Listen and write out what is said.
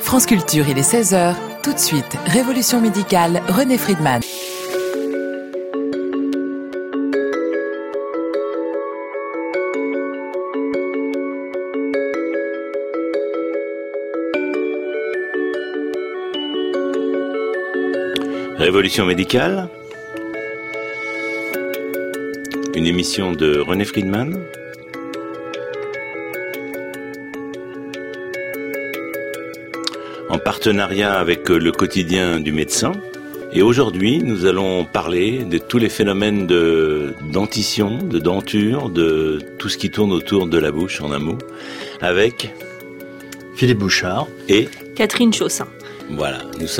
France Culture, il est 16h. Tout de suite, Révolution médicale, René Friedman. Révolution médicale, une émission de René Friedman. En partenariat avec le quotidien du médecin. Et aujourd'hui, nous allons parler de tous les phénomènes de dentition, de denture, de tout ce qui tourne autour de la bouche, en un mot, avec Philippe Bouchard et Catherine Chaussin. Voilà, nous